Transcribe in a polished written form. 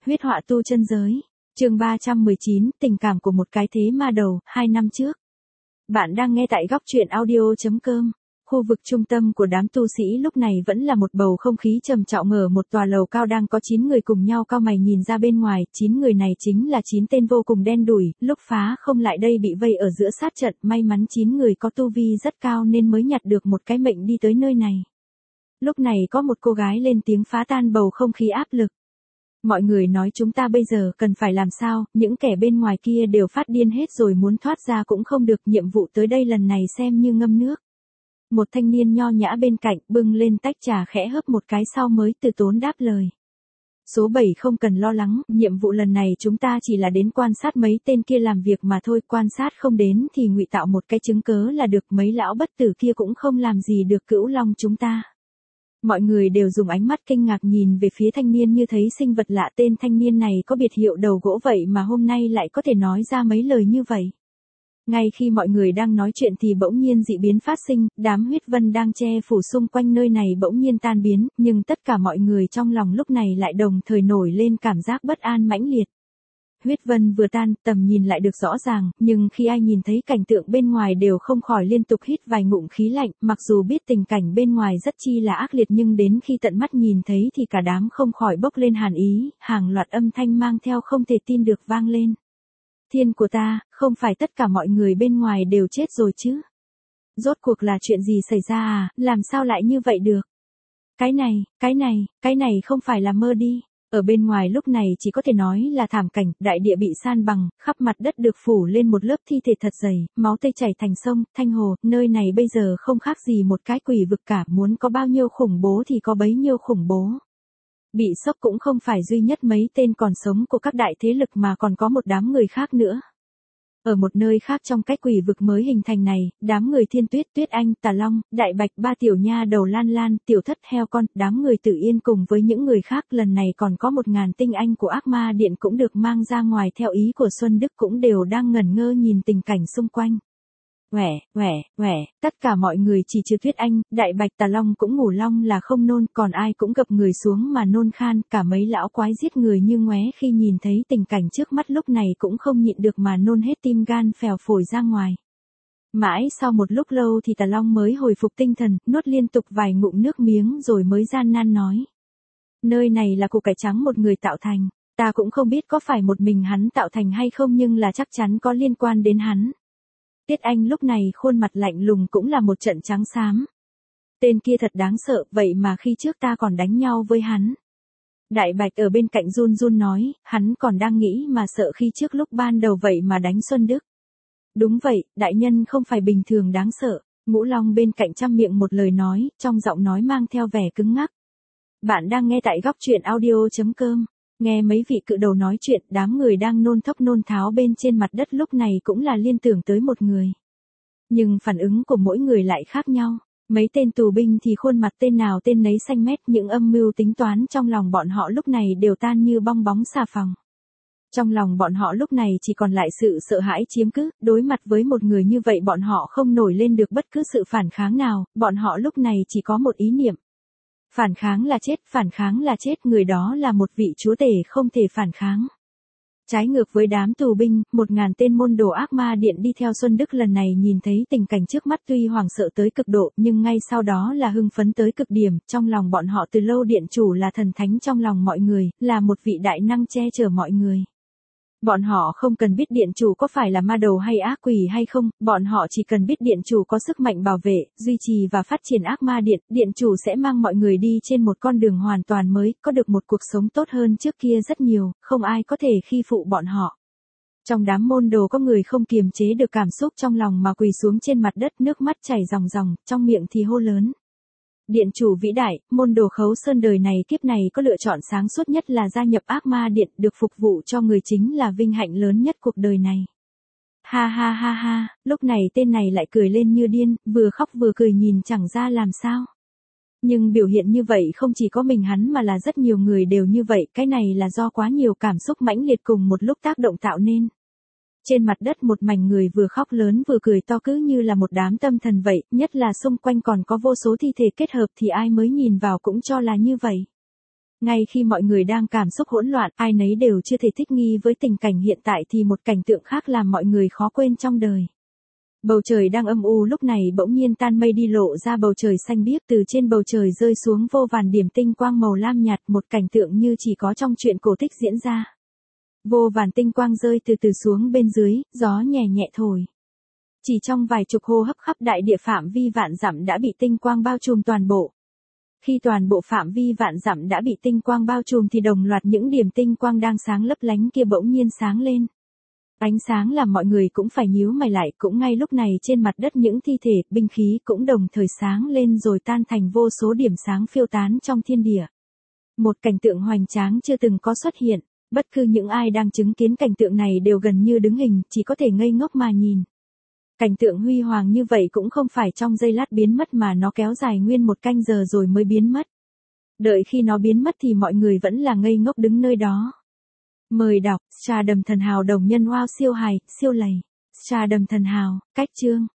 Huyết họa tu chân giới. Chương 319, tình cảm của một cái thế ma đầu, 2 năm trước. Bạn đang nghe tại góc truyện audio.com. Khu vực trung tâm của đám tu sĩ lúc này vẫn là một bầu không khí trầm trọng, ở một tòa lầu cao đang có 9 người cùng nhau cau mày nhìn ra bên ngoài. 9 người này chính là 9 tên vô cùng đen đủi, lúc phá không lại đây bị vây ở giữa sát trận, may mắn 9 người có tu vi rất cao nên mới nhặt được một cái mệnh đi tới nơi này. Lúc này có một cô gái lên tiếng phá tan bầu không khí áp lực. Mọi người nói chúng ta bây giờ cần phải làm sao, những kẻ bên ngoài kia đều phát điên hết rồi, muốn thoát ra cũng không được, nhiệm vụ tới đây lần này xem như ngâm nước. Một thanh niên nho nhã bên cạnh bưng lên tách trà khẽ hớp một cái sau mới từ tốn đáp lời. Số 7 không cần lo lắng, nhiệm vụ lần này chúng ta chỉ là đến quan sát mấy tên kia làm việc mà thôi, quan sát không đến thì ngụy tạo một cái chứng cớ là được, mấy lão bất tử kia cũng không làm gì được Cửu Long chúng ta. Mọi người đều dùng ánh mắt kinh ngạc nhìn về phía thanh niên như thấy sinh vật lạ, tên thanh niên này có biệt hiệu đầu gỗ vậy mà hôm nay lại có thể nói ra mấy lời như vậy. Ngay khi mọi người đang nói chuyện thì bỗng nhiên dị biến phát sinh, đám huyết vân đang che phủ xung quanh nơi này bỗng nhiên tan biến, nhưng tất cả mọi người trong lòng lúc này lại đồng thời nổi lên cảm giác bất an mãnh liệt. Huyết vân vừa tan, tầm nhìn lại được rõ ràng, nhưng khi ai nhìn thấy cảnh tượng bên ngoài đều không khỏi liên tục hít vài ngụm khí lạnh, mặc dù biết tình cảnh bên ngoài rất chi là ác liệt nhưng đến khi tận mắt nhìn thấy thì cả đám không khỏi bốc lên hàn ý, hàng loạt âm thanh mang theo không thể tin được vang lên. Thiên của ta, không phải tất cả mọi người bên ngoài đều chết rồi chứ? Rốt cuộc là chuyện gì xảy ra à, làm sao lại như vậy được? Cái này không phải là mơ đi. Ở bên ngoài lúc này chỉ có thể nói là thảm cảnh, đại địa bị san bằng, khắp mặt đất được phủ lên một lớp thi thể thật dày, máu tươi chảy thành sông, thanh hồ, nơi này bây giờ không khác gì một cái quỷ vực cả, muốn có bao nhiêu khủng bố thì có bấy nhiêu khủng bố. Bị sốc cũng không phải duy nhất mấy tên còn sống của các đại thế lực mà còn có một đám người khác nữa. Ở một nơi khác trong cái quỷ vực mới hình thành này, đám người Thiên Tuyết, Tuyết Anh, Tà Long, Đại Bạch, ba tiểu nha đầu Lan Lan, Tiểu Thất heo con, đám người Tử Yên cùng với những người khác, lần này còn có 1000 tinh anh của Ác Ma Điện cũng được mang ra ngoài theo ý của Xuân Đức, cũng đều đang ngẩn ngơ nhìn tình cảnh xung quanh. Tất cả mọi người chỉ trừ Tuyết Anh, Đại Bạch, Tà Long cũng ngủ long là không nôn, còn ai cũng gập người xuống mà nôn khan, cả mấy lão quái giết người như ngoé khi nhìn thấy tình cảnh trước mắt lúc này cũng không nhịn được mà nôn hết tim gan phèo phổi ra ngoài. Mãi sau một lúc lâu thì Tà Long mới hồi phục tinh thần, nuốt liên tục vài ngụm nước miếng rồi mới gian nan nói. Nơi này là củ cải trắng một người tạo thành, ta cũng không biết có phải một mình hắn tạo thành hay không nhưng là chắc chắn có liên quan đến hắn. Tiết Anh lúc này khuôn mặt lạnh lùng cũng là một trận trắng xám. Tên kia thật đáng sợ, vậy mà khi trước ta còn đánh nhau với hắn. Đại Bạch ở bên cạnh run run nói, hắn còn đang nghĩ mà sợ khi trước lúc ban đầu vậy mà đánh Xuân Đức. Đúng vậy, đại nhân không phải bình thường đáng sợ. Ngũ Long bên cạnh trăm miệng một lời nói, trong giọng nói mang theo vẻ cứng ngắc. Bạn đang nghe tại góc truyện audio.com. Nghe mấy vị cự đầu nói chuyện, đám người đang nôn thốc nôn tháo bên trên mặt đất lúc này cũng là liên tưởng tới một người. Nhưng phản ứng của mỗi người lại khác nhau. Mấy tên tù binh thì khuôn mặt tên nào tên nấy xanh mét, những âm mưu tính toán trong lòng bọn họ lúc này đều tan như bong bóng xà phòng. Trong lòng bọn họ lúc này chỉ còn lại sự sợ hãi chiếm cứ, đối mặt với một người như vậy bọn họ không nổi lên được bất cứ sự phản kháng nào, bọn họ lúc này chỉ có một ý niệm. Phản kháng là chết, người đó là một vị chúa tể không thể phản kháng. Trái ngược với đám tù binh, 1000 tên môn đồ Ác Ma Điện đi theo Xuân Đức lần này nhìn thấy tình cảnh trước mắt tuy hoảng sợ tới cực độ nhưng ngay sau đó là hưng phấn tới cực điểm, trong lòng bọn họ từ lâu điện chủ là thần thánh trong lòng mọi người, là một vị đại năng che chở mọi người. Bọn họ không cần biết điện chủ có phải là ma đầu hay ác quỷ hay không, bọn họ chỉ cần biết điện chủ có sức mạnh bảo vệ, duy trì và phát triển Ác Ma Điện, điện chủ sẽ mang mọi người đi trên một con đường hoàn toàn mới, có được một cuộc sống tốt hơn trước kia rất nhiều, không ai có thể khi phụ bọn họ. Trong đám môn đồ có người không kiềm chế được cảm xúc trong lòng mà quỳ xuống trên mặt đất, nước mắt chảy ròng ròng, trong miệng thì hô lớn. Điện chủ vĩ đại, môn đồ Khấu Sơn đời này kiếp này có lựa chọn sáng suốt nhất là gia nhập Ác Ma Điện, được phục vụ cho người chính là vinh hạnh lớn nhất cuộc đời này. Ha, lúc này tên này lại cười lên như điên, vừa khóc vừa cười nhìn chẳng ra làm sao. Nhưng biểu hiện như vậy không chỉ có mình hắn mà là rất nhiều người đều như vậy, cái này là do quá nhiều cảm xúc mãnh liệt cùng một lúc tác động tạo nên. Trên mặt đất một mảnh người vừa khóc lớn vừa cười to cứ như là một đám tâm thần vậy, nhất là xung quanh còn có vô số thi thể kết hợp thì ai mới nhìn vào cũng cho là như vậy. Ngay khi mọi người đang cảm xúc hỗn loạn, ai nấy đều chưa thể thích nghi với tình cảnh hiện tại thì một cảnh tượng khác làm mọi người khó quên trong đời. Bầu trời đang âm u lúc này bỗng nhiên tan mây đi lộ ra bầu trời xanh biếc, từ trên bầu trời rơi xuống vô vàn điểm tinh quang màu lam nhạt, một cảnh tượng như chỉ có trong truyện cổ tích diễn ra. Vô vàn tinh quang rơi từ từ xuống bên dưới, gió nhẹ nhẹ thổi. Chỉ trong vài chục hô hấp khắp đại địa phạm vi vạn dặm đã bị tinh quang bao trùm toàn bộ. Khi toàn bộ phạm vi vạn dặm đã bị tinh quang bao trùm thì đồng loạt những điểm tinh quang đang sáng lấp lánh kia bỗng nhiên sáng lên. Ánh sáng làm mọi người cũng phải nhíu mày lại, cũng ngay lúc này trên mặt đất những thi thể, binh khí cũng đồng thời sáng lên rồi tan thành vô số điểm sáng phiêu tán trong thiên địa. Một cảnh tượng hoành tráng chưa từng có xuất hiện, bất cứ những ai đang chứng kiến cảnh tượng này đều gần như đứng hình, chỉ có thể ngây ngốc mà nhìn. Cảnh tượng huy hoàng như vậy cũng không phải trong giây lát biến mất mà nó kéo dài nguyên một canh giờ rồi mới biến mất. Đợi khi nó biến mất thì mọi người vẫn là ngây ngốc đứng nơi đó. Mời đọc, Stardom thần hào đồng nhân wow siêu hài, siêu lầy. Stardom thần hào, cách chương.